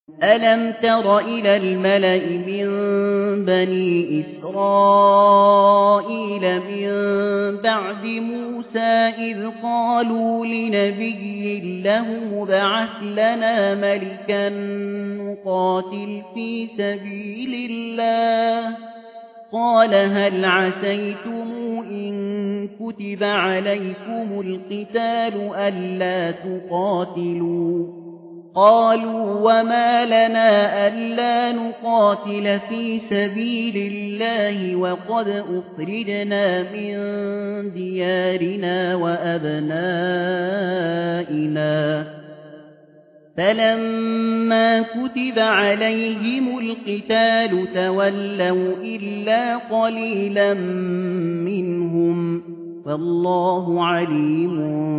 ألم تر إلى الملأ من بني إسرائيل من بعد موسى إذ قالوا لنبي له ابعث لنا ملكا نقاتل في سبيل الله قال هل عسيتم إن كتب عليكم القتال ألا تقاتلوا قالوا وما لنا ألا نقاتل في سبيل الله وقد أخرجنا من ديارنا وأبنائنا فلما كتب عليهم القتال تولوا إلا قليلا منهم والله عليم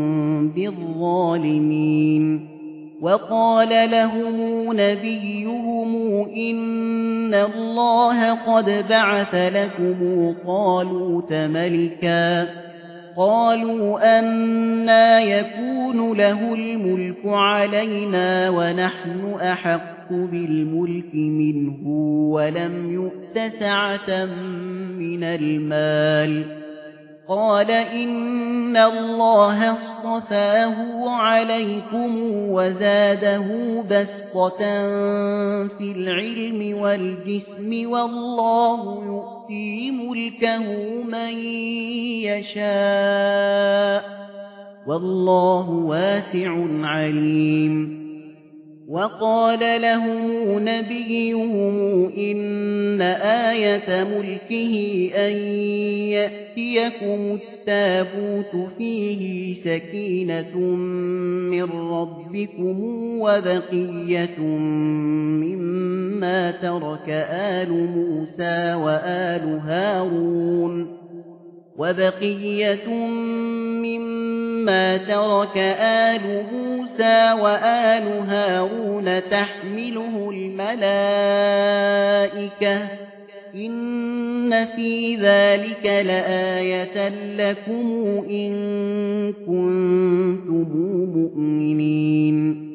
بالظالمين وقال لهم نبيهم إن الله قد بعث لكم طالوت ملكا قالوا أنى يكون له الملك علينا ونحن أحق بالملك منه ولم يؤت سعة من المال قال إن الله اصطفاه عليكم وزاده بسطة في العلم والجسم والله يؤتي ملكه من يشاء والله واسع عليم وقال لهم نبيهم إن آية ملكه أن يأتيكم التابوت فيه سكينة من ربكم وبقية مما ترك آل موسى وآل هارون تحمله الملائكة إن في ذلك لآية لكم إن كنتم مؤمنين